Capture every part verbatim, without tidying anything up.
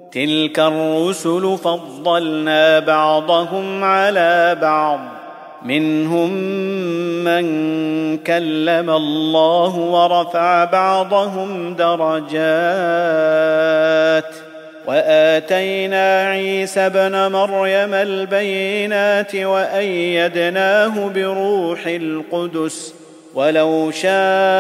تلك الرسل فضلنا بعضهم على بعض منهم من كلم الله ورفع بعضهم درجات وآتينا عيسى ابن مريم البينات وأيدناه بروح القدس ولو شاء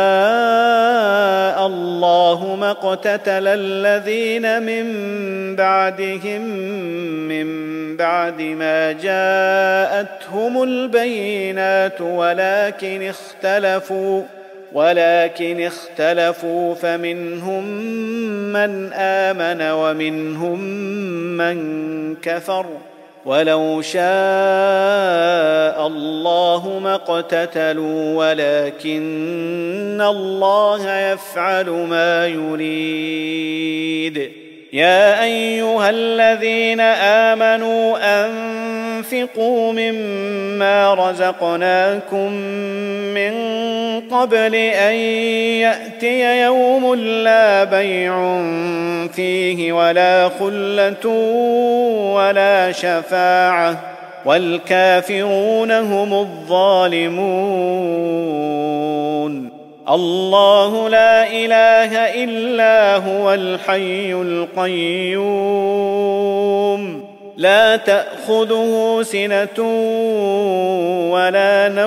الله ما اقتتل الذين من بعدهم من بعد ما جاءتهم البينات ولكن اختلفوا ولكن اختلفوا فمنهم من آمن ومنهم من كفر ولو شاء الله ما اقتتلوا ولكن الله يفعل ما يريد. يا أيها الذين آمنوا أنفقوا مما رزقناكم من قبل أن يأتي يوم لا بيع فيه ولا خلة ولا شفاعة والكافرون هم الظالمون. الله لا إله إلا هو الحي القيوم لا تأخذه سنة ولا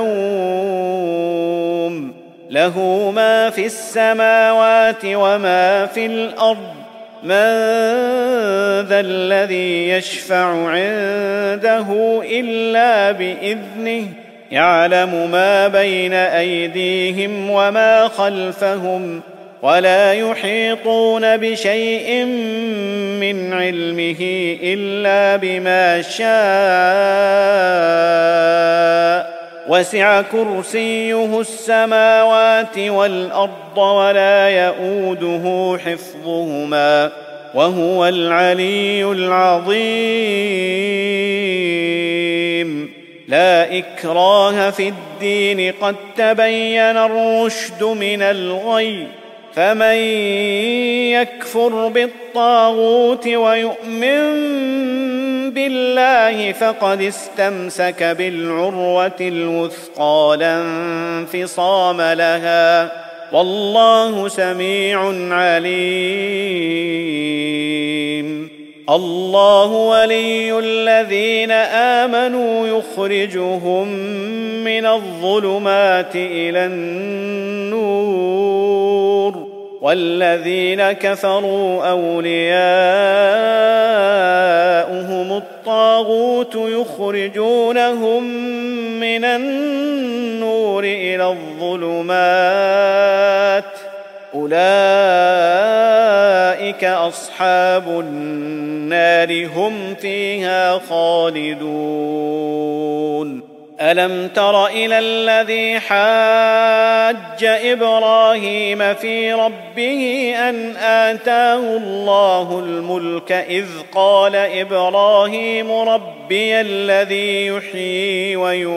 نوم له ما في السماوات وما في الأرض من ذا الذي يشفع عنده إلا بإذنه يعلم ما بين أيديهم وما خلفهم ولا يحيطون بشيء من علمه إلا بما شاء وسع كرسيه السماوات والأرض ولا يئوده حفظهما وهو العلي العظيم. لا إكراه في الدين قد تبين الرشد من الغي فمن يكفر بالطاغوت ويؤمن بالله فقد استمسك بالعروة الوثقى لا انفصام لها والله سميع عليم. الله ولي الذين آمنوا يخرجهم من الظلمات إلى النور والذين كفروا أولياؤهم الطاغوت يخرجونهم من النور إلى الظلمات أولئك أصحاب النار هم فيها خالدون. ألم تر إلى الذي حاج إبراهيم في ربه أن آتاه الله الملك إذ قال إبراهيم ربي الذي يحيي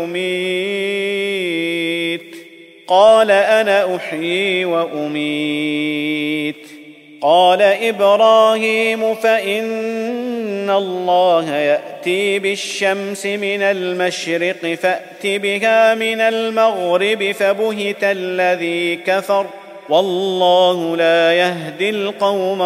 ويميت قال أنا أحيي وأميت قال إبراهيم فإن الله يأتي بالشمس من المشرق فأت بها من المغرب فبهت الذي كفر والله لا يهدي القوم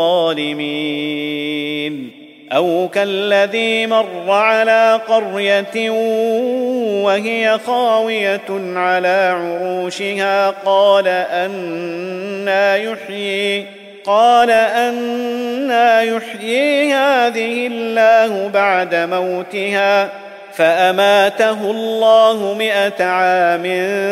الظالمين. أو كالذي مر على قرية وهي خاوية على عروشها قال أنى يحيي قال أنى يحيي هذه الله بعد موتها فأماته الله مئة عام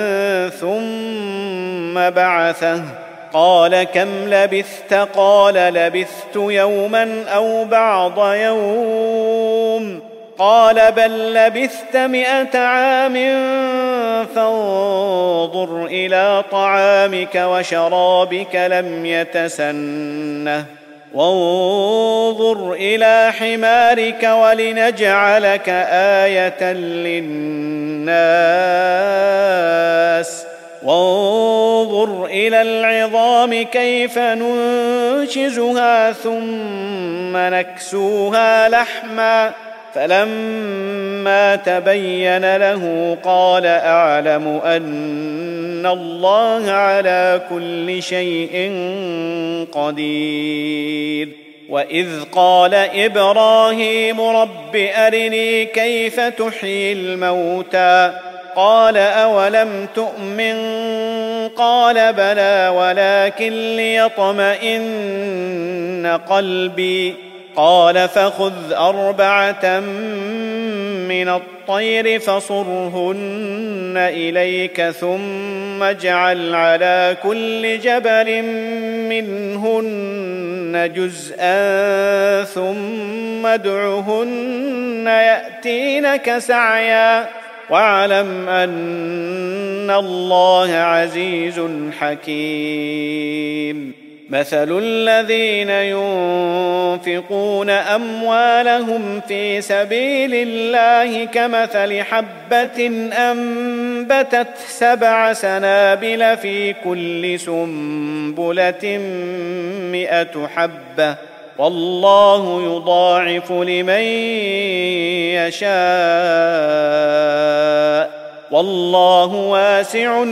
ثم بعثه قال كم لبثت قال لبثت يوما أو بعض يوم قال بل لبثت مئة عام فانظر إلى طعامك وشرابك لم يتسنه وانظر إلى حمارك ولنجعلك آية للناس وانظر إلى العظام كيف ننشزها ثم نكسوها لحما فلما تبين له قال أعلم أن الله على كل شيء قدير. وإذ قال إبراهيم رب أرني كيف تحيي الموتى قال أولم تؤمن قال بلى ولكن ليطمئن قلبي قال فخذ أربعة من الطير فصرهن إليك ثم اجعل على كل جبل منهن جزءا ثم ادعهن يأتينك سعيا واعلم أن الله عزيز حكيم. مثل الذين ينفقون أموالهم في سبيل الله كمثل حبة أنبتت سبع سنابل في كل سنبلة مئة حبة والله يضاعف لمن يشاء والله واسع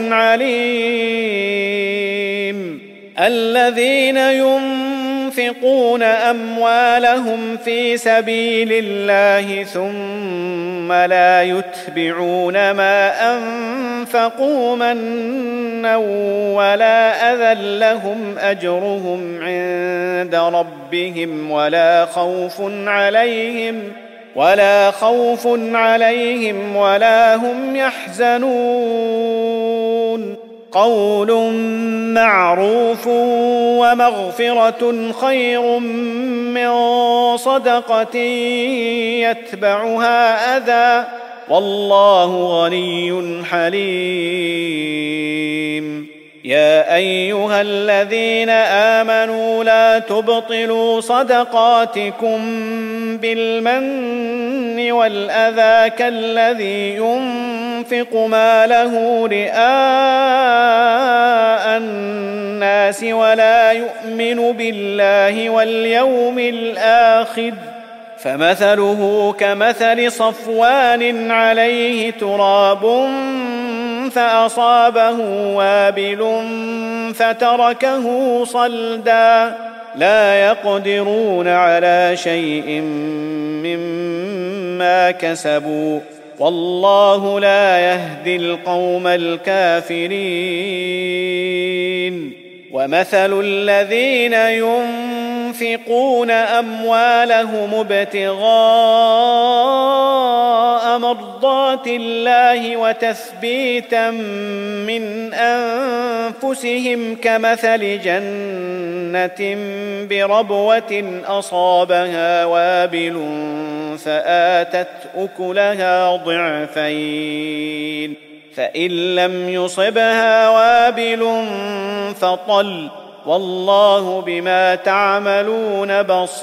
عليم. الذين ينفقون أموالهم في سبيل الله ثم لا يتبعون ما أنفقوا منا ولا أذى لهم أجرهم عند ربهم ولا خوف عليهم ولا خوف عليهم ولا هم يحزنون. قول معروف ومغفرة خير من صدقة يتبعها أذى والله غني حليم. يا أيها الذين آمنوا لا تبطلوا صدقاتكم بالمن والأذى كالذي ينفق ماله رئاء الناس ولا يؤمن بالله واليوم الآخر فمثله كمثل صفوان عليه تراب فأصابه وابل فتركه صلدا لا يقدرون على شيء مما كسبوا والله لا يهدي القوم الكافرين. ومثل الذين ينفقون أموالهم ابتغاء مرضات الله وتثبيتا من أنفسهم كمثل جنة بربوة أصابها وابل فآتت أكلها ضعفين فإن لم يصبها وابل فطل والله بما تعملون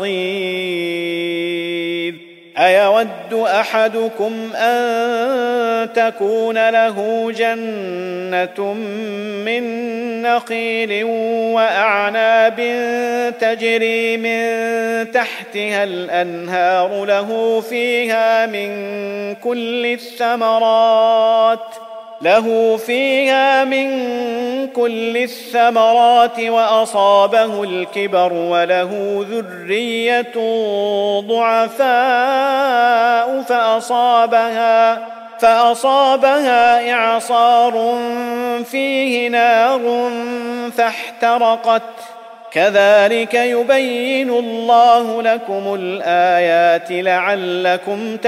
بصير. أيود أحدكم أن تكون له جنة من نخيل وأعناب تجري من تحتها الأنهار له فيها من كل الثمرات له فيها من كل الثمرات وأصابه الكبر وله ذرية ضعفاء فأصابها فأصابها إعصار فيه نار فاحترقت كذلك يبين الله لكم الآيات لعلكم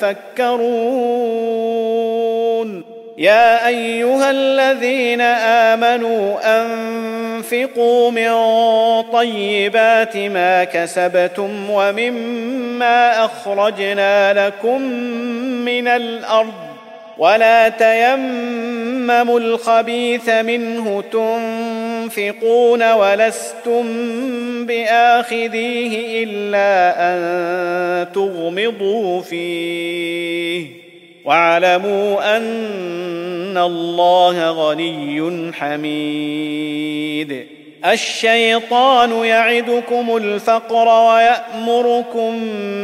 تتفكرون. يا أيها الذين آمنوا أنفقوا من طيبات ما كسبتم ومما أخرجنا لكم من الأرض ولا تيمموا الخبيث منه تنفقون ولستم بآخذيه إلا أن تغمضوا فيه واعلموا أن الله غني حميد. الشيطان يعدكم الفقر ويأمركم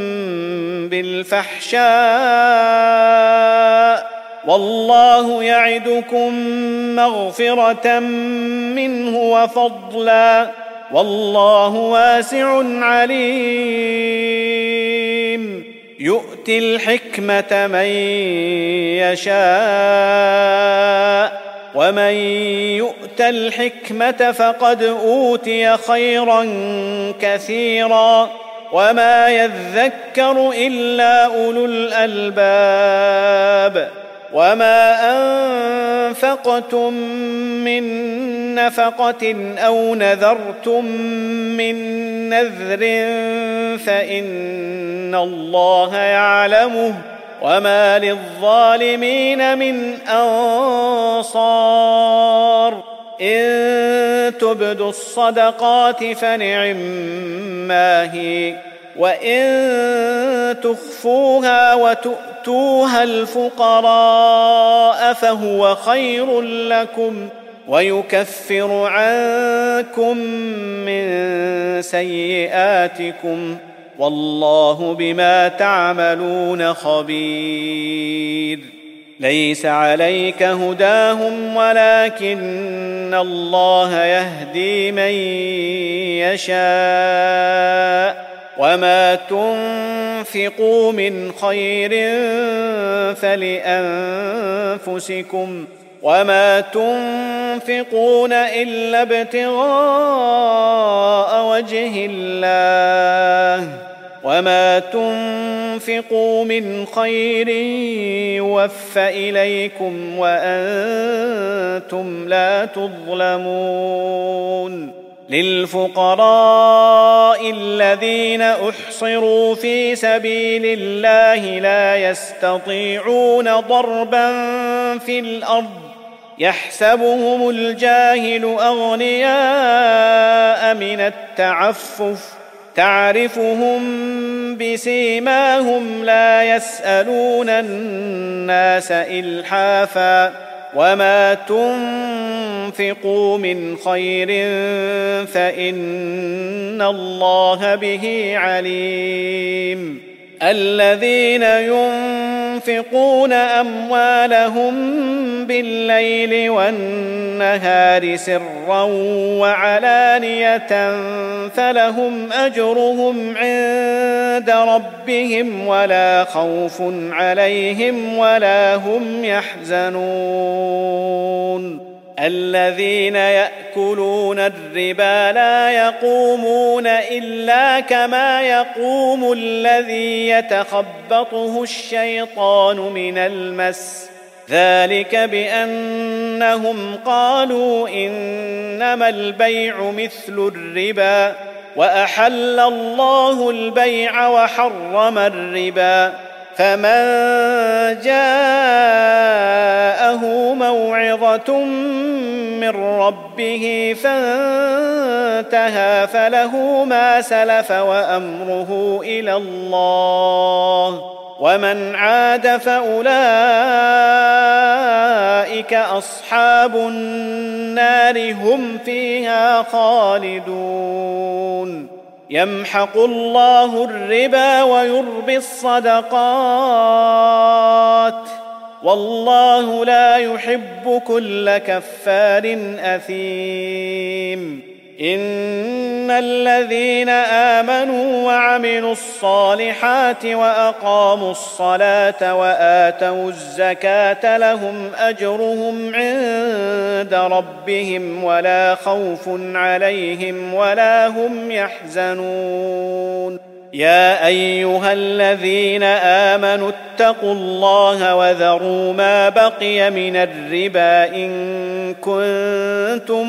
بالفحشاء والله يعدكم مغفرة منه وفضلا والله واسع عليم. يؤتي الحكمة من يشاء ومن يؤت الحكمة فقد أوتي خيرا كثيرا وما يذكر إلا أولو الألباب. وما أنفقتم من نفقة أو نذرتم من نذر فإن الله يعلمه وما للظالمين من أنصار. إن تبدوا الصدقات فنعما هي وإن تخفوها وتؤتوها الفقراء فهو خير لكم ويكفر عنكم من سيئاتكم والله بما تعملون خبير. ليس عليك هداهم ولكن الله يهدي من يشاء وما تنفقوا من خير فلأنفسكم وما تنفقون إلا ابتغاء وجه الله وما تنفقوا من خير يوفى إليكم وأنتم لا تظلمون. للفقراء الذين أحصروا في سبيل الله لا يستطيعون ضربا في الأرض يحسبهم الجاهل أغنياء من التعفف تعرفهم بسيماهم لا يسألون الناس إلحافا وما تنفقوا من خير فإن الله به عليم. الذين ينفقون أموالهم بالليل والنهار سرا وعلانية فلهم أجرهم عند ربهم ولا خوف عليهم ولا هم يحزنون. الذين يأكلون الربا لا يقومون إلا كما يقوم الذي يتخبطه الشيطان من المس ذلك بأنهم قالوا إنما البيع مثل الربا وأحل الله البيع وحرم الربا. فمن جاءه موعظة من ربه فانتهى فله ما سلف وأمره إلى الله ومن عاد فأولئك أصحاب النار هم فيها خالدون. يمحق الله الربا ويربي الصدقات والله لا يحب كل كفار أثيم. إن الذين آمنوا وعملوا الصالحات وأقاموا الصلاة وآتوا الزكاة لهم أجرهم عند ربهم ولا خوف عليهم ولا هم يحزنون. يا أيها الذين آمنوا اتقوا الله وذروا ما بقي من الربا إن كنتم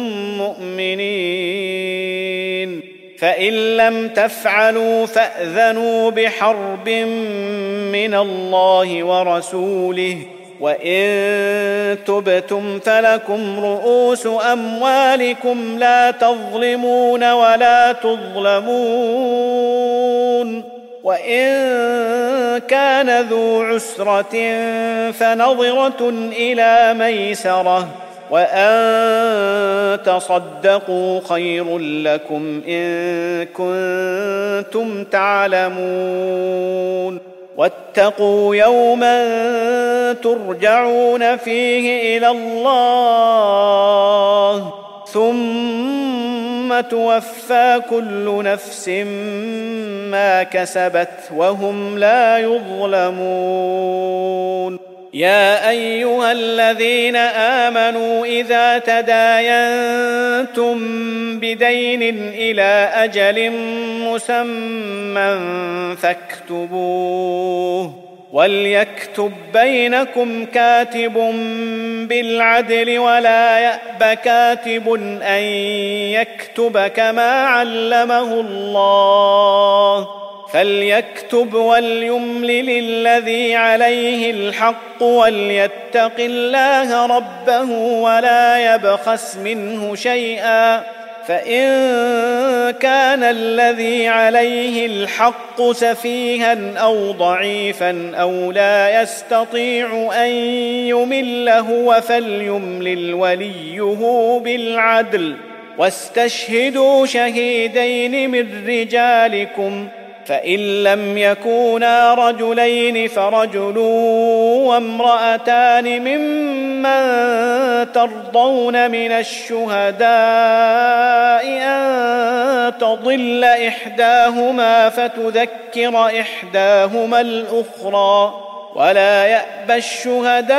مؤمنين فإن لم تفعلوا فأذنوا بحرب من الله ورسوله وإن تبتم فلكم رؤوس أموالكم لا تظلمون ولا تظلمون وإن كان ذو عسرة فنظرة إلى ميسرة وأن تصدقوا خير لكم إن كنتم تعلمون واتقوا يوما ترجعون فيه إلى الله ثم توفى كل نفس ما كسبت وهم لا يظلمون. يا أيها الذين آمنوا إذا تداينتم بدين إلى أجل مسمى فاكتبوه وليكتب بينكم كاتب بالعدل ولا يأب كاتب أن يكتب كما علمه الله فليكتب وليملل الذي عليه الحق وليتق الله ربه ولا يبخس منه شيئا فإن كان الذي عليه الحق سفيها أو ضعيفا أو لا يستطيع أن يمل هو فليملل وليه بالعدل واستشهدوا شهيدين من رجالكم فإن لم يكونا رجلين فرجل وامرأتان ممن ترضون من الشهداء أن تضل إحداهما فتذكر إحداهما الأخرى ولا يأبى الشهداء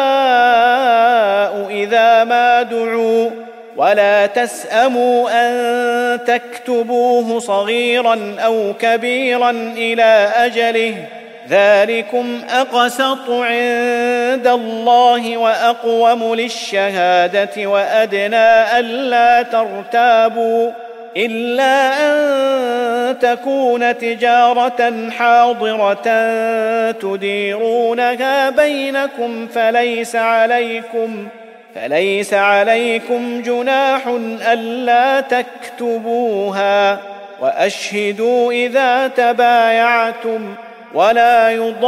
إذا ما دعوا ولا تسأموا أن تكتبوه صغيرا أو كبيرا إلى أجله ذلكم أقسط عند الله وأقوم للشهادة وأدنى ألا ترتابوا إلا أن تكون تجارة حاضرة تديرونها بينكم فليس عليكم فليس عليكم جناح ألا تكتبوها وأشهدوا إذا تبايعتم ولا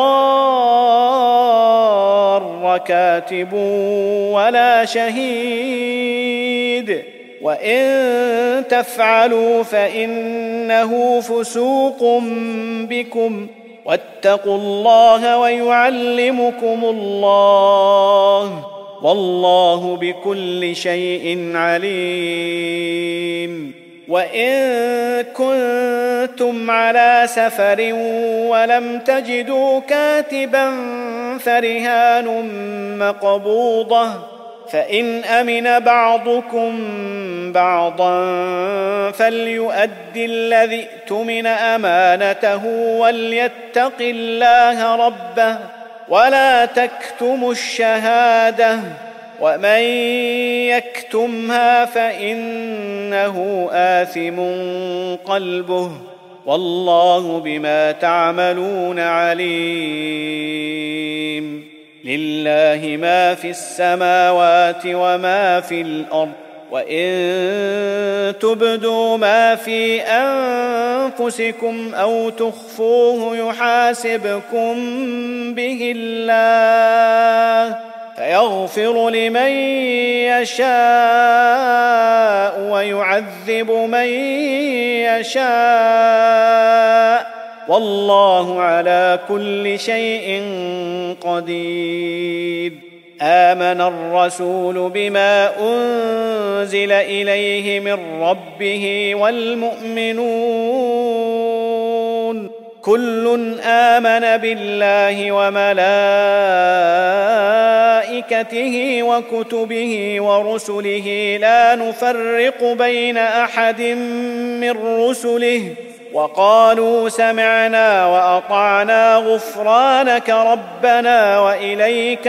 يضار كاتب ولا شهيد وإن تفعلوا فإنه فسوق بكم واتقوا الله ويعلمكم الله والله بكل شيء عليم. وإن كنتم على سفر ولم تجدوا كاتبا فرهان مقبوضة فإن أمن بعضكم بعضا فليؤدي الذي اؤتمن أمانته وليتق الله ربه ولا تكتموا الشهادة ومن يكتمها فإنه آثم قلبه والله بما تعملون عليم. لله ما في السماوات وما في الأرض وإن تبدوا ما في أنفسكم أو تخفوه يحاسبكم به الله فيغفر لمن يشاء ويعذب من يشاء والله على كل شيء قدير. آمن الرسول بما أنزل إليه من ربه والمؤمنون كل آمن بالله وملائكته وكتبه ورسله لا نفرق بين أحد من رسله وقالوا سمعنا وأطعنا غفرانك ربنا وإليك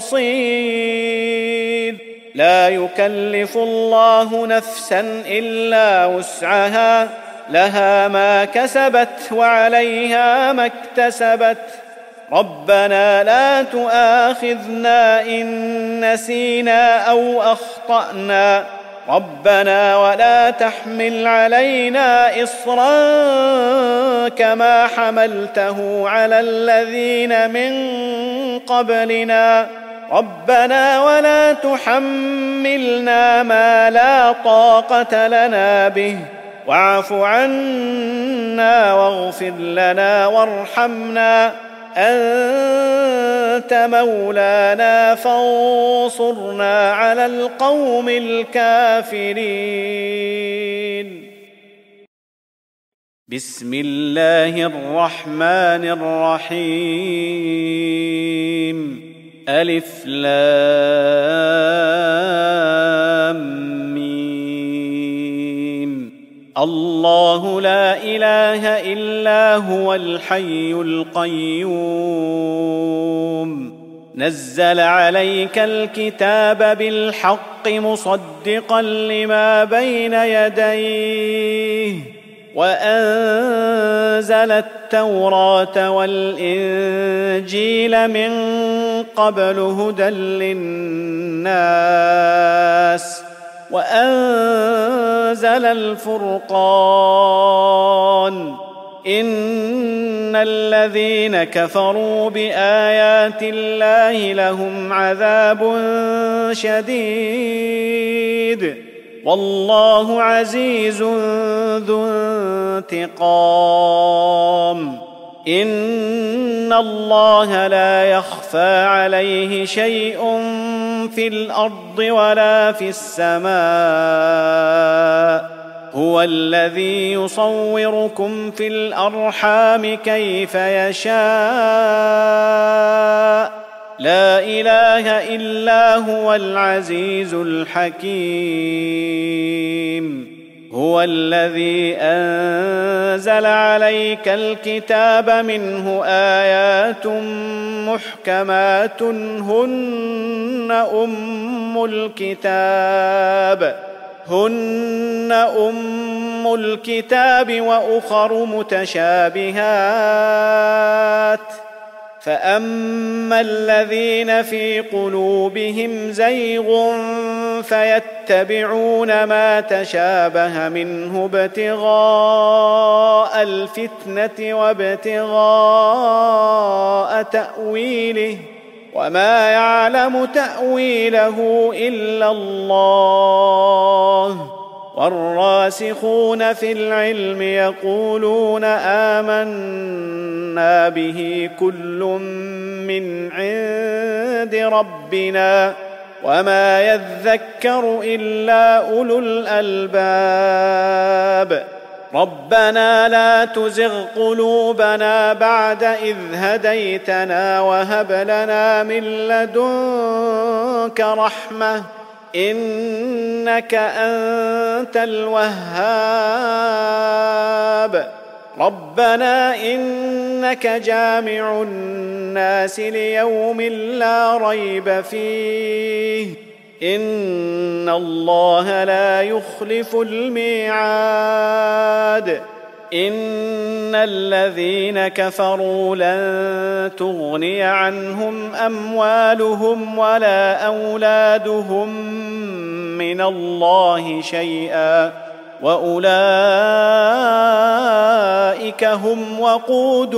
المصير. لا يكلف الله نفسا إلا وسعها لها ما كسبت وعليها ما اكتسبت ربنا لا تؤاخذنا إن نسينا أو أخطأنا ربنا ولا تحمل علينا إصرا كما حملته على الذين من قبلنا ربنا ولا تحملنا ما لا طاقة لنا به واعف عنا واغفر لنا وارحمنا أنت مولانا فانصرنا على القوم الكافرين. بسم الله الرحمن الرحيم. ألف لام ميم. الله لا إله إلا هو الحي القيوم نزل عليك الكتاب بالحق مصدقا لما بين يديه وأنزل التوراة والإنجيل من قبل هدى للناس وأنزل الفرقان إن الذين كفروا بآيات الله لهم عذاب شديد والله عزيز ذو انتقام. إن الله لا يخفى عليه شيء في الأرض ولا في السماء هو الذي يصوركم في الأرحام كيف يشاء لا إله إلا هو العزيز الحكيم. هو الذي أنزل عليك الكتاب منه آيات محكمات هن أم الكتاب هن أم الكتاب وأخر متشابهات فأما الذين في قلوبهم زيغ فيتبعون ما تشابه منه ابتغاء الفتنة وابتغاء تأويله وما يعلم تأويله إلا الله والراسخون في العلم يقولون آمنا به كل من عند ربنا وما يذكر إلا أولو الألباب. ربنا لا تزغ قلوبنا بعد إذ هديتنا وهب لنا من لدنك رحمة إنك أنت الوهاب. ربنا إنك جامع الناس ليوم لا ريب فيه إن الله لا يخلف الميعاد. إن الذين كفروا لن تغني عنهم أموالهم ولا أولادهم من الله شيئا وأولئك هم وقود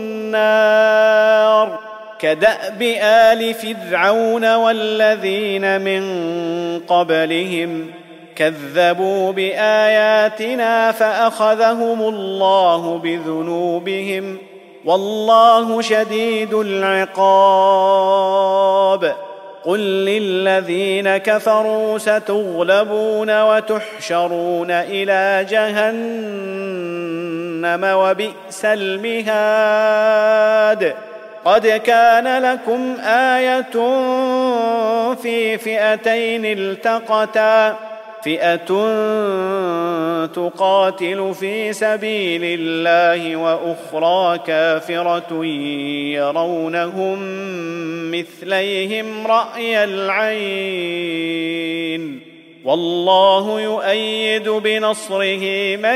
النار كدأب آل فرعون والذين من قبلهم كذبوا بآياتنا فأخذهم الله بذنوبهم والله شديد العقاب. قل للذين كفروا ستغلبون وتحشرون إلى جهنم وبئس المهاد. قد كان لكم آية في فئتين التقتا فئة تقاتل في سبيل الله وأخرى كافرة يرونهم مثليهم رأي العين والله يؤيد بنصره من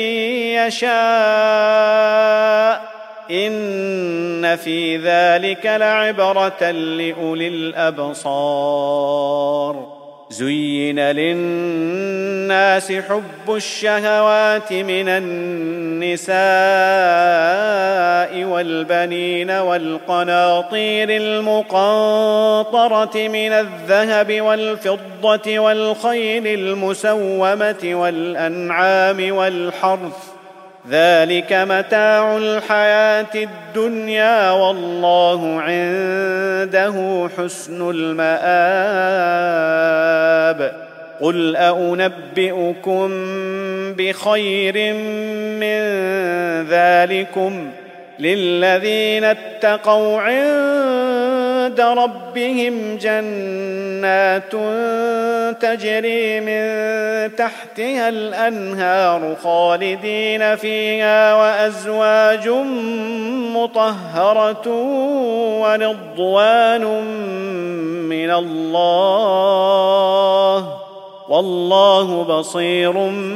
يشاء إن في ذلك لعبرة لأولي الأبصار. زين للناس حب الشهوات من النساء والبنين والقناطير المقنطرة من الذهب والفضة والخيل المسومة والأنعام والحرث، ذلك متاع الحياة الدنيا والله عنده حسن المآب. قل أنبئكم بخير من ذلكم للذين اتقوا عند ربهم جنات تجري من تحتها الأنهار خالدين فيها وأزواج مطهرة ورضوان من الله والله بصير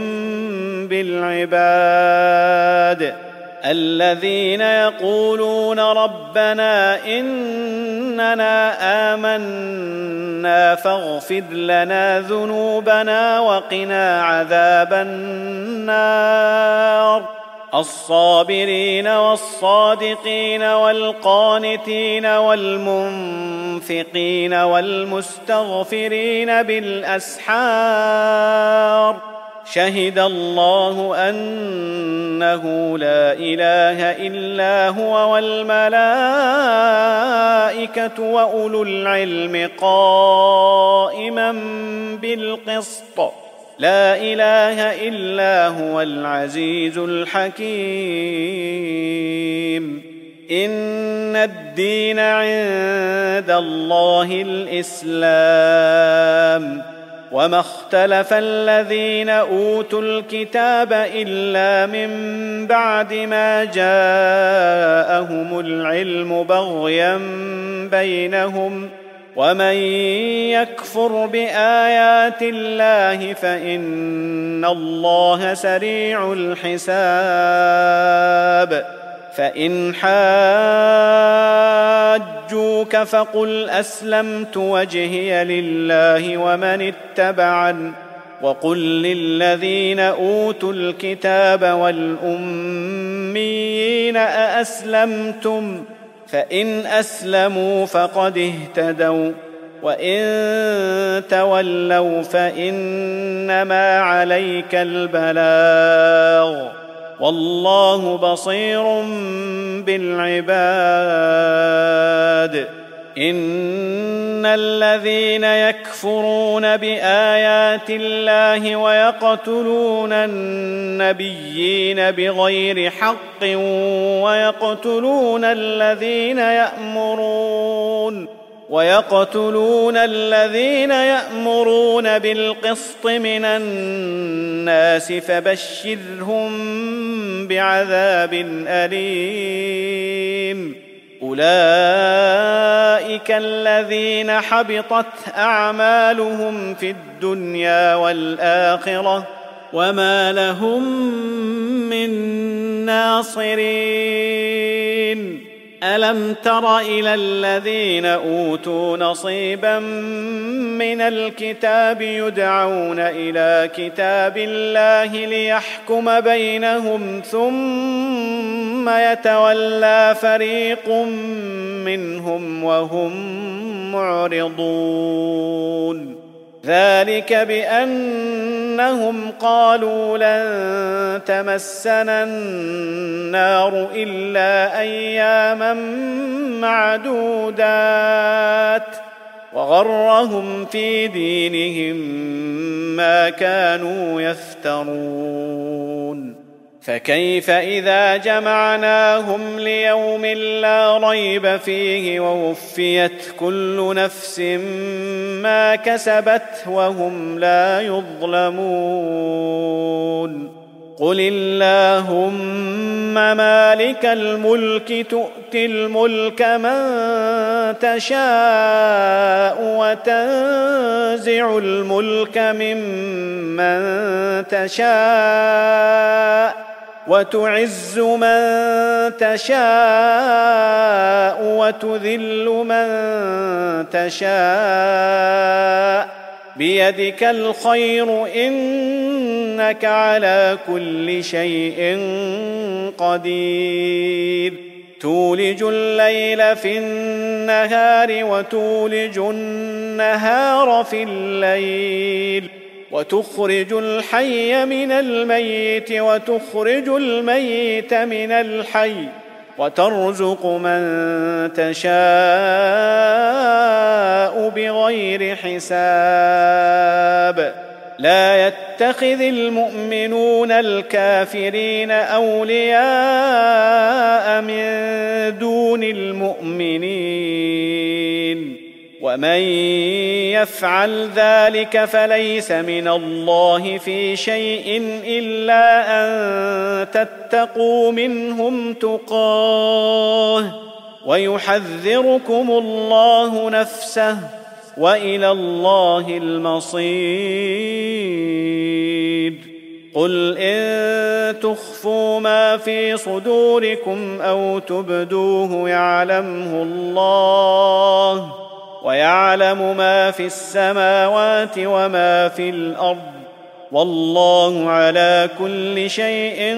بالعباد. الذين يقولون ربنا إننا آمنا فاغفر لنا ذنوبنا وقنا عذاب النار، الصابرين والصادقين والقانتين والمنفقين والمستغفرين بالأسحار، شهد الله أنه لا إله إلا هو والملائكة وأولو العلم قائما بالقسط، لا إله إلا هو العزيز الحكيم. إن الدين عند الله الإسلام، وما اختلف الذين أوتوا الكتاب إلا من بعد ما جاءهم العلم بغيا بينهم، ومن يكفر بآيات الله فإن الله سريع الحساب. فإن حاجوك فقل أسلمت وجهي لله ومن اتبعن، وقل للذين أوتوا الكتاب والأميين أأسلمتم؟ فإن أسلموا فقد اهتدوا، وإن تولوا فإنما عليك البلاغ والله بصير بالعباد. إن الذين يكفرون بآيات الله ويقتلون النبيين بغير حق ويقتلون الذين يأمرون ويقتلون الذين يأمرون بالقسط من الناس فبشرهم بعذاب أليم. أولئك الذين حبطت أعمالهم في الدنيا والآخرة وما لهم من ناصرين. ألم تر إلى الذين أوتوا نصيبا من الكتاب يدعون إلى كتاب الله ليحكم بينهم ثم يتولى فريق منهم وهم معرضون؟ ذلك بأنهم قالوا لن تمسنا النار إلا أياما معدودات وغرهم في دينهم ما كانوا يفترون. فكيف إذا جمعناهم ليوم لا ريب فيه ووفيت كل نفس ما كسبت وهم لا يظلمون؟ قل اللهم مالك الملك تؤتي الملك من تشاء وتنزع الملك ممن تشاء وتعز من تشاء وتذل من تشاء بيدك الخير إنك على كل شيء قدير تولج الليل في النهار وتولج النهار في الليل وتخرج الحي من الميت وتخرج الميت من الحي وترزق من تشاء بغير حساب لا يتخذ المؤمنون الكافرين أولياء من دون المؤمنين ومن يفعل ذلك فليس من الله في شيء إلا أن تتقوا منهم تقاه ويحذركم الله نفسه وإلى الله المصير قل إن تخفوا ما في صدوركم أو تبدوه يعلمه الله ويعلم ما في السماوات وما في الأرض والله على كل شيء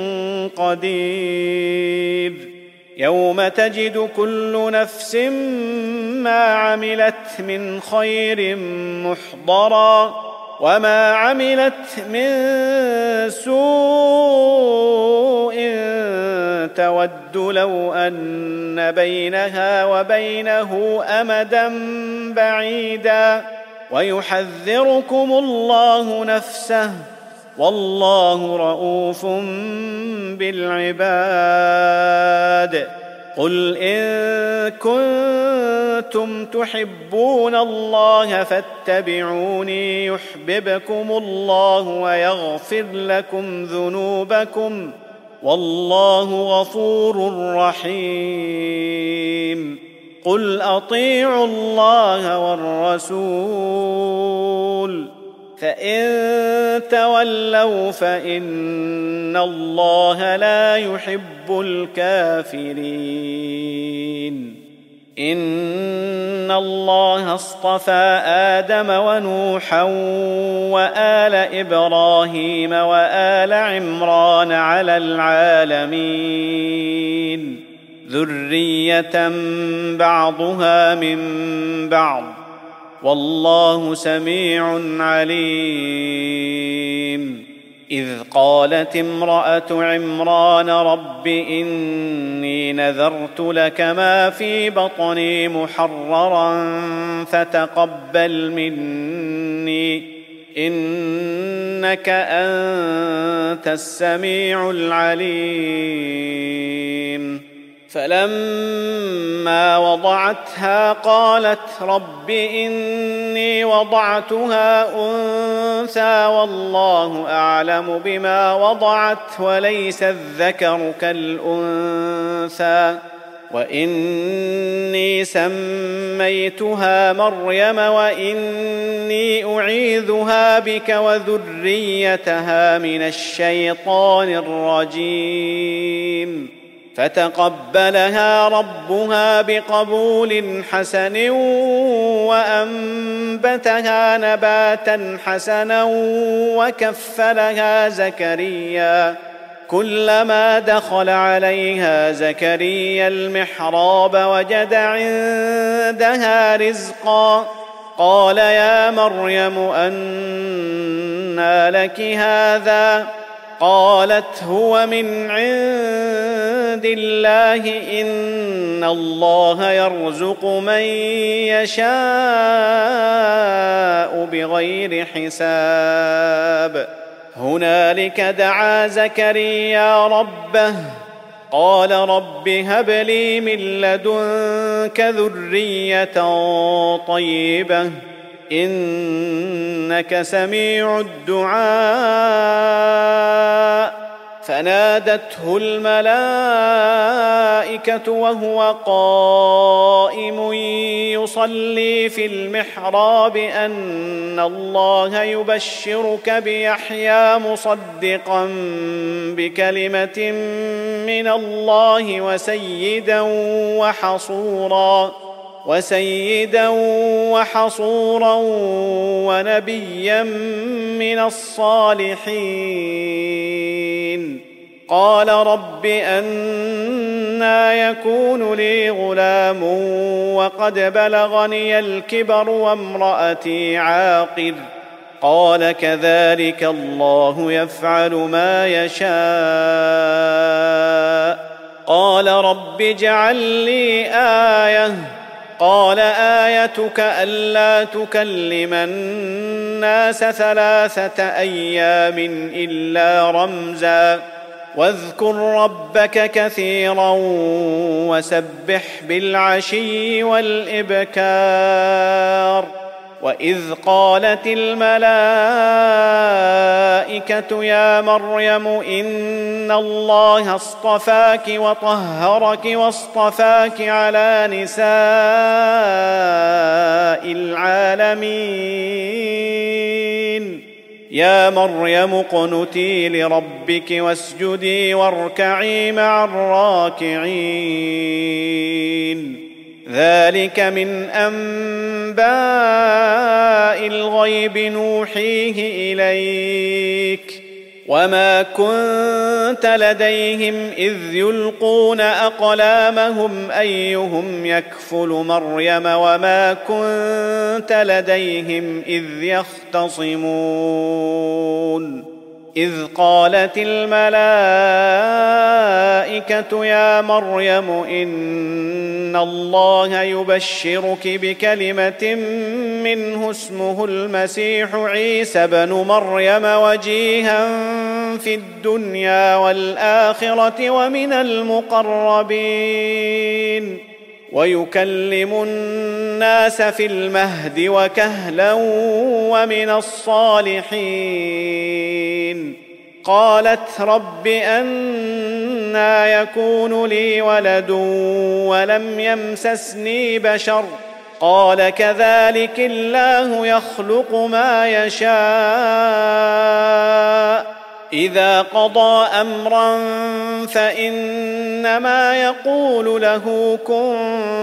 قدير يوم تجد كل نفس ما عملت من خير محضرا وما عملت من سوء تود لو أن بينها وبينه أمدا بعيدا ويحذركم الله نفسه والله رؤوف بالعباد قل إن كنتم تحبون الله فاتبعوني يحببكم الله ويغفر لكم ذنوبكم والله غفور رحيم قل أطيعوا الله والرسول فإن تولوا فإن الله لا يحب الكافرين إن الله اصطفى آدم ونوحا وآل إبراهيم وآل عمران على العالمين ذرية بعضها من بعض والله سميع عليم إذ قالت امرأة عمران رب إني نذرت لك ما في بطني محررا فتقبل مني إنك أنت السميع العليم فلما وضعتها قالت رب إني وضعتها أنثى والله أعلم بما وضعت وليس الذكر كالأنثى وإني سميتها مريم وإني أعيذها بك وذريتها من الشيطان الرجيم فتقبلها ربها بقبول حسن وأنبتها نباتا حسنا وكفلها زكريا كلما دخل عليها زكريا المحراب وجد عندها رزقا قال يا مريم أنى لك هذا قالت هو من عند الله إن الله يرزق من يشاء بغير حساب هنالك دعا زكريا ربه قال رب هب لي من لدنك ذرية طيبة إنك سميع الدعاء فنادته الملائكة وهو قائم يصلي في المحراب أن الله يبشرك بيحيى مصدقا بكلمة من الله وسيدا وحصورا وسيدا وحصورا ونبيا من الصالحين. قال رب أنى يكون لي غلام وقد بلغني الكبر وامرأتي عاقر؟ قال كذلك الله يفعل ما يشاء. قال رب اجعل لي آية. قال آيتك ألا تكلم الناس ثلاثة أيام إلا رمزا واذكر ربك كثيرا وسبح بالعشي والإبكار. وإذ قالت الملائكة يا مريم إن الله اصطفاك وطهرك واصطفاك على نساء العالمين يا مريم اقنتي لربك واسجدي واركعي مع الراكعين. ذلك من أنباء الغيب نوحيه إليك وما كنت لديهم إذ يلقون أقلامهم أيهم يكفل مريم وما كنت لديهم إذ يختصمون. إذ قالت الملائكة يا مريم إن الله يبشرك بكلمة منه اسمه المسيح عيسى بن مريم وجيها في الدنيا والآخرة ومن المقربين ويكلم الناس في المهد وكهلا ومن الصالحين. قالت رب أنى يكون لي ولد ولم يمسسني بشر؟ قال كذلك الله يخلق ما يشاء إذا قضى أمرا فإنما يقول له كن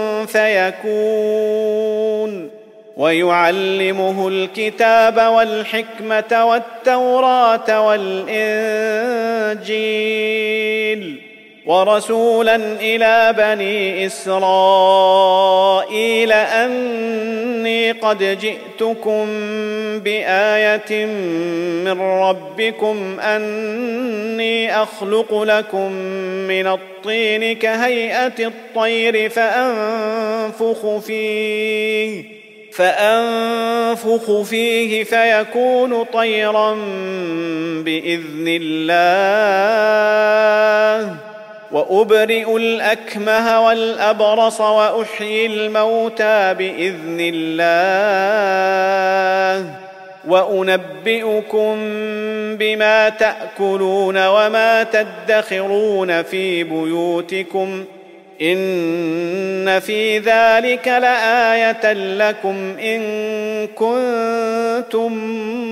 فيكون. ويعلمه الكتاب والحكمة والتوراة والإنجيل ورسولا إلى بني إسرائيل أني قد جئتكم بآية من ربكم أني أخلق لكم من الطين كهيئة الطير فأنفخ فيه فأنفخ فيه فيكون طيرا بإذن الله وأبرئ الأكمه والأبرص وأحيي الموتى بإذن الله وأنبئكم بما تأكلون وما تدخرون في بيوتكم إن في ذلك لآية لكم إن كنتم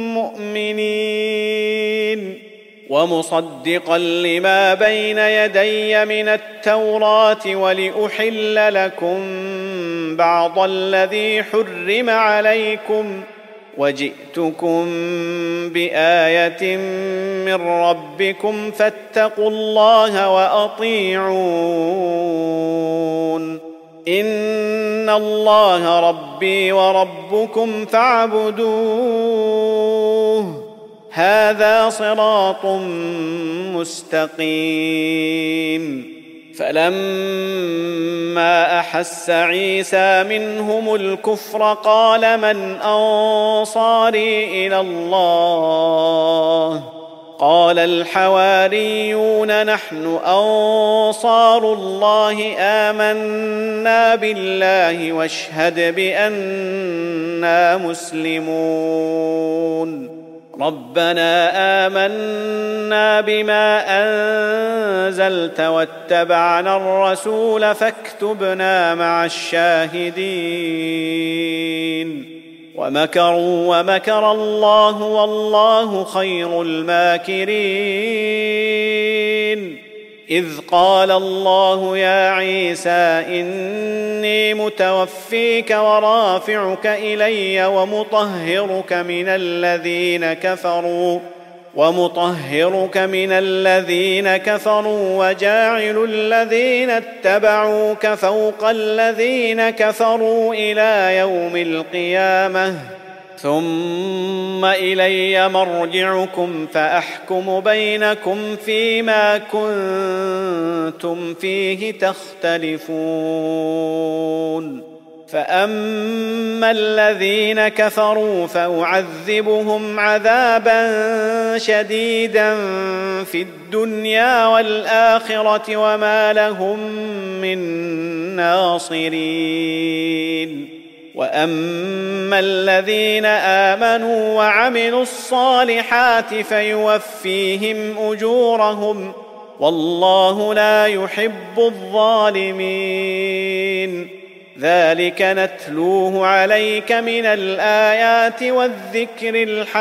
مؤمنين. ومصدقا لما بين يدي من التوراة ولأحل لكم بعض الذي حرم عليكم وجئتكم بآية من ربكم فاتقوا الله وأطيعون إن الله ربي وربكم فاعبدوه هذا صراط مستقيم. فلما أحس عيسى منهم الكفر قال من أنصاري إلى الله قال الحواريون نحن أنصار الله آمنا بالله واشهد بأننا مسلمون. ربنا آمنا بما أنزلت واتبعنا الرسول فاكتبنا مع الشاهدين. ومكروا ومكر الله والله خير الماكرين. إذ قال الله يا عيسى إني متوفيك ورافعك إلي ومطهرك من الذين كفروا ومطهرك من الذين كفروا وجاعل الذين اتبعوك فوق الذين كفروا إلى يوم القيامة ثم إلي مرجعكم فأحكم بينكم فيما كنتم فيه تختلفون فأما الذين كفروا فأعذبهم عذابا شديدا في الدنيا والآخرة وما لهم من ناصرين وأما الذين آمنوا وعملوا الصالحات فيوفيهم أجورهم والله لا يحب الظالمين ذلك نتلوه عليك من الآيات والذكر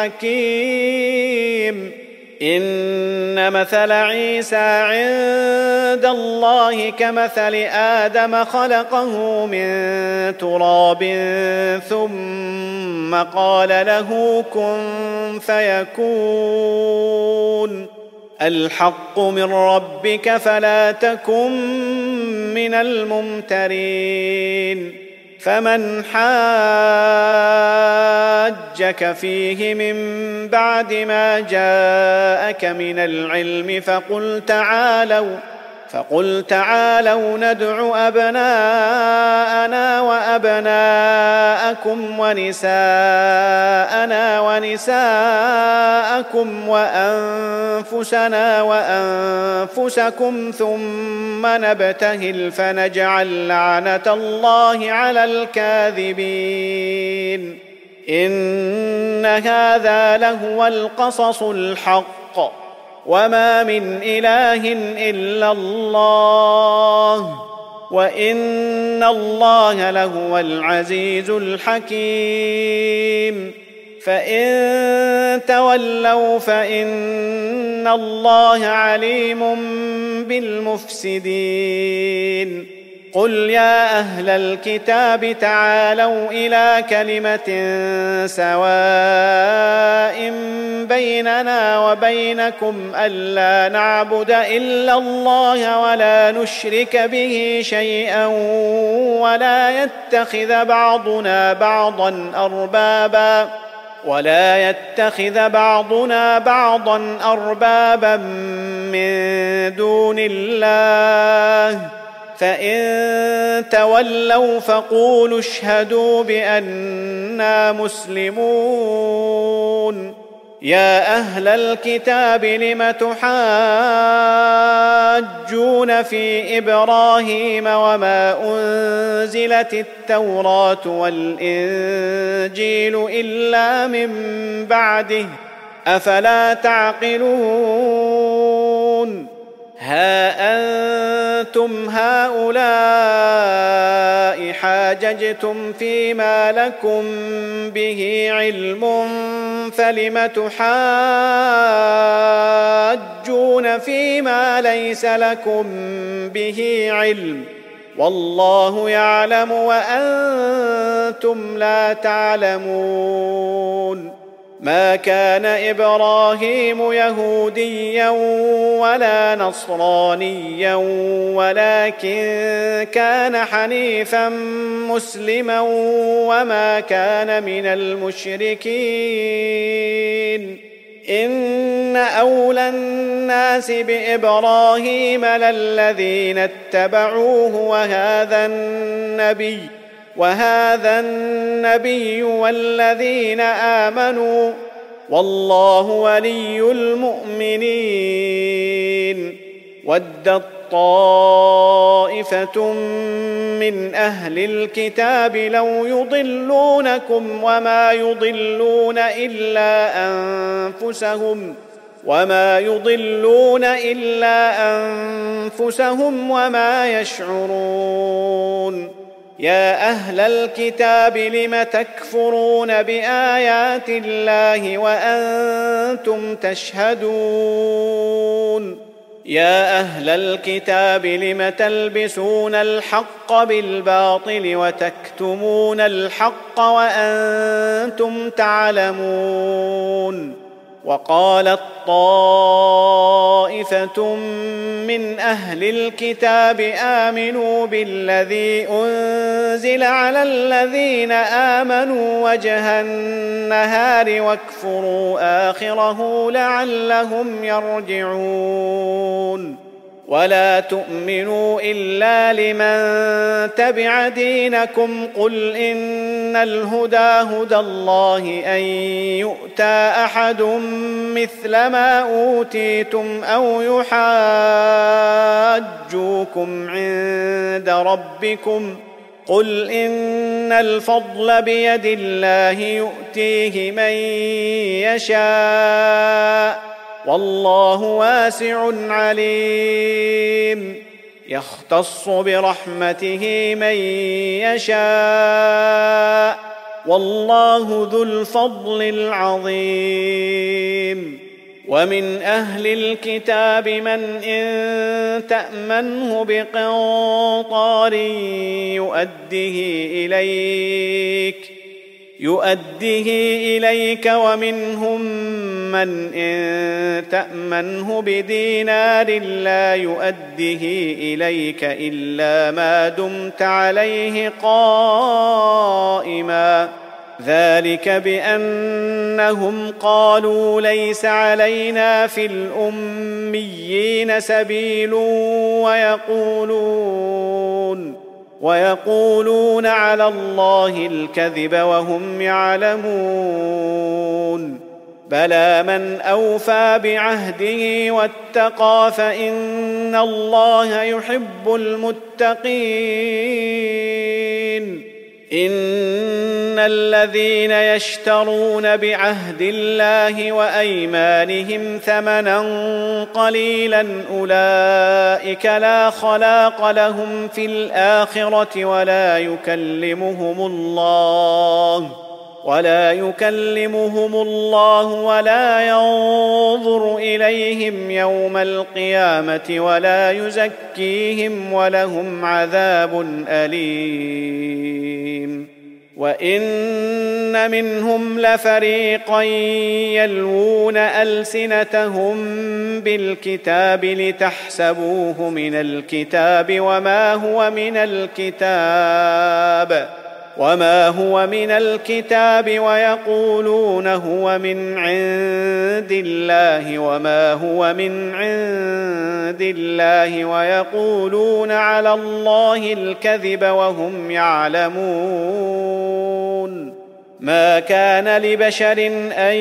الحكيم إن مثل عيسى عند الله كمثل آدم خلقه من تراب ثم قال له كن فيكون الحق من ربك فلا تكن من الممترين فمن حاجك فيه من بعد ما جاءك من العلم فقل تعالوا فقل تعالوا ندع أبناءنا وأبناءكم ونساءنا ونساءكم وأنفسنا وأنفسكم ثم نبتهل فنجعل لعنة الله على الكاذبين إن هذا لهو القصص الحق وما من إله إلا الله وإن الله لهو العزيز الحكيم فإن تولوا فإن الله عليم بالمفسدين قل يا أهل الكتاب تعالوا إلى كلمة سواء بيننا وبينكم ألا نعبد إلا الله ولا نشرك به شيئا ولا يتخذ بعضنا بعضا أربابا ولا يتخذ بعضنا بعضا أربابا من دون الله فإن تولوا فقولوا اشهدوا بأننا مسلمون يا أهل الكتاب لم تحاجون في إبراهيم وما أنزلت التوراة والإنجيل إلا من بعده أفلا تعقلون ها أنتم هؤلاء حاججتم فيما لكم به علم فلم تحاجون فيما ليس لكم به علم والله يعلم وأنتم لا تعلمون ما كان إبراهيم يهوديا ولا نصرانيا ولكن كان حنيفا مسلما وما كان من المشركين إن أولى الناس بإبراهيم للذين اتبعوه وهذا النبي وهذا النبي والذين آمنوا والله ولي المؤمنين ودت طائفة من أهل الكتاب لو يضلونكم وما يضلون إلا أنفسهم وما يضلون إلا أنفسهم وما يشعرون يا أهل الكتاب لم تكفرون بآيات الله وأنتم تشهدون يا أهل الكتاب لم تلبسون الحق بالباطل وتكتمون الحق وأنتم تعلمون. وقالت طائفة من أهل الكتاب آمنوا بالذي أنزل على الذين آمنوا وجه النهار واكفروا آخره لعلهم يرجعون. ولا تؤمنوا إلا لمن تبع دينكم قل إن الهدى هدى الله أن يؤتى أحد مثل ما أوتيتم أو يحاجوكم عند ربكم قل إن الفضل بيد الله يؤتيه من يشاء والله واسع عليم. يختص برحمته من يشاء والله ذو الفضل العظيم. ومن أهل الكتاب من إن تأمنه بقنطار يؤديه إليك يؤديه إليك ومنهم من إن تأمنه بدينار لا يؤديه إليك إلا ما دمت عليه قائما ذلك بأنهم قالوا ليس علينا في الأميين سبيل ويقولون ويقولون على الله الكذب وهم يعلمون. بلى من أوفى بعهده واتقى فإن الله يحب المتقين. إن الذين يشترون بعهد الله وأيمانهم ثمنا قليلا أولئك لا خلاق لهم في الآخرة ولا يكلمهم الله ولا يكلمهم الله ولا ينظر إليهم يوم القيامة ولا يزكيهم ولهم عذاب أليم. وإن منهم لفريقا يلوون ألسنتهم بالكتاب لتحسبوه من الكتاب وما هو من الكتاب وما هو من الكتاب ويقولون هو من عند الله وما هو من عند الله ويقولون على الله الكذب وهم يعلمون. ما كان لبشر أن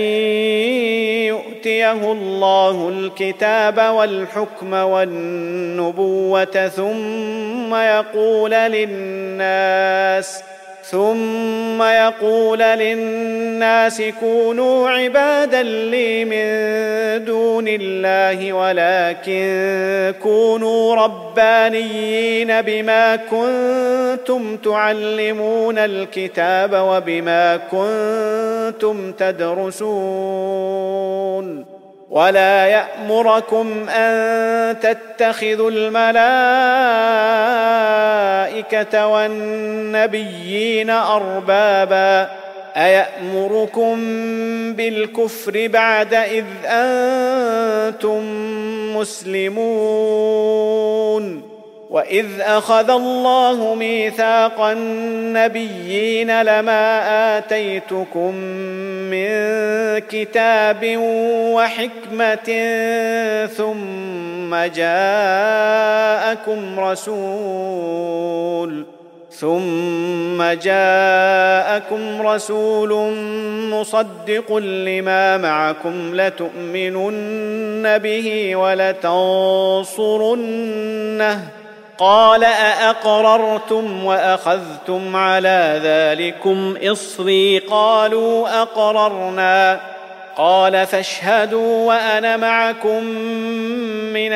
يؤتيه الله الكتاب والحكم والنبوة ثم يقول للناس ثم يقول للناس كونوا عبادا لي من دون الله ولكن كونوا ربانيين بما كنتم تعلمون الكتاب وبما كنتم تدرسون. ولا يأمركم أن تتخذوا الملائكة والنبيين أربابا أيأمركم بالكفر بعد إذ أنتم مسلمون. وإذ أخذ الله ميثاق النبيين لما آتيتكم من كتاب وحكمة ثم جاءكم رسول ثم جاءكم رسول مصدق لما معكم لتؤمنن به ولتنصرنه قال أأقررتم وأخذتم على ذلكم إصري قالوا أقررنا قال فاشهدوا وأنا معكم من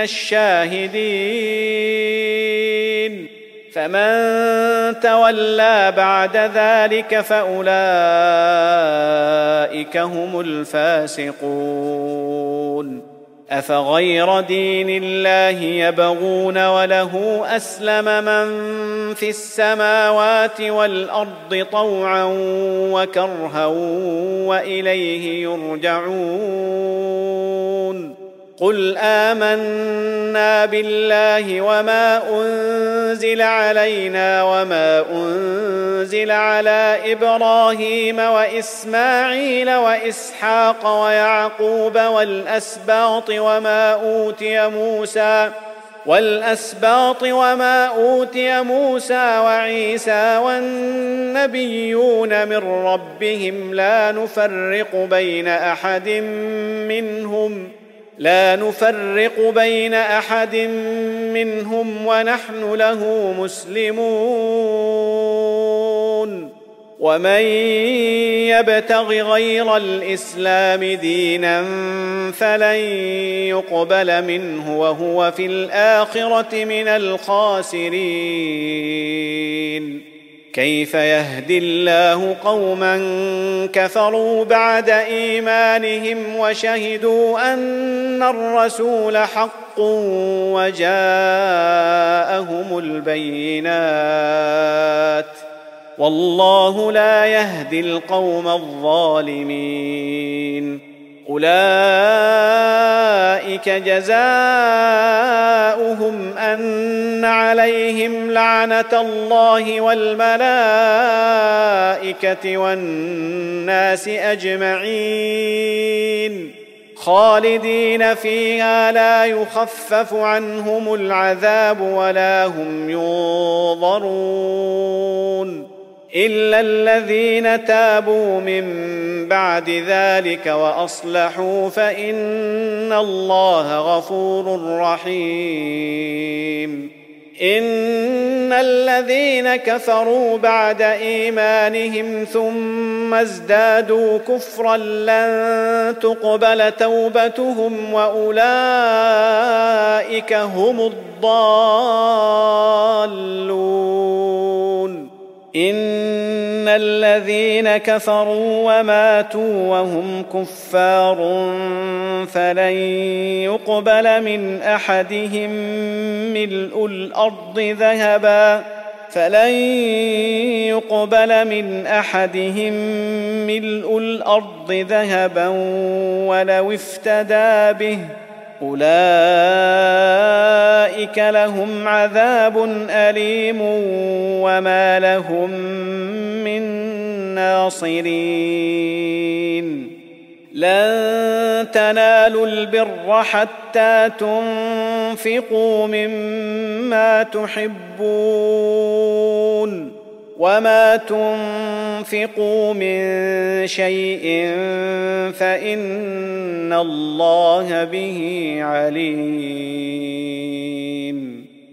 الشاهدين. فمن تولى بعد ذلك فأولئك هم الفاسقون. أفغير دين الله يبغون وله أسلم من في السماوات والأرض طوعا وكرها وإليه يرجعون قل آمنا بالله وما أنزل علينا وما أنزل على إبراهيم وإسماعيل وإسحاق ويعقوب والأسباط وما أوتي موسى والأسباط وما أوتي موسى وعيسى والنبيون من ربهم لا نفرق بين أحد منهم لا نفرق بين أحد منهم ونحن له مسلمون ومن يبتغ غير الإسلام دينا فلن يقبل منه وهو في الآخرة من الخاسرين كيف يهدي الله قوما كفروا بعد إيمانهم وشهدوا أن الرسول حق وجاءهم البينات والله لا يهدي القوم الظالمين أولئك جزاؤهم أن عليهم لعنة الله والملائكة والناس أجمعين خالدين فيها لا يخفف عنهم العذاب ولا هم ينظرون إلا الذين تابوا من بعد ذلك وأصلحوا فإن الله غفور رحيم إن الذين كفروا بعد إيمانهم ثم ازدادوا كفرا لن تقبل توبتهم وأولئك هم الضالون إن الذين كفروا وماتوا وهم كفار فلن يقبل من أحدهم ملء الأرض ذهبا فلن يقبل من أحدهم ملء الأرض ذهبا ولو افتدى به أولئك لهم عذاب أليم وما لهم من ناصرين لن تنالوا البر حتى تنفقوا مما تحبون وما تنفقوا من شيء فإن الله به عليم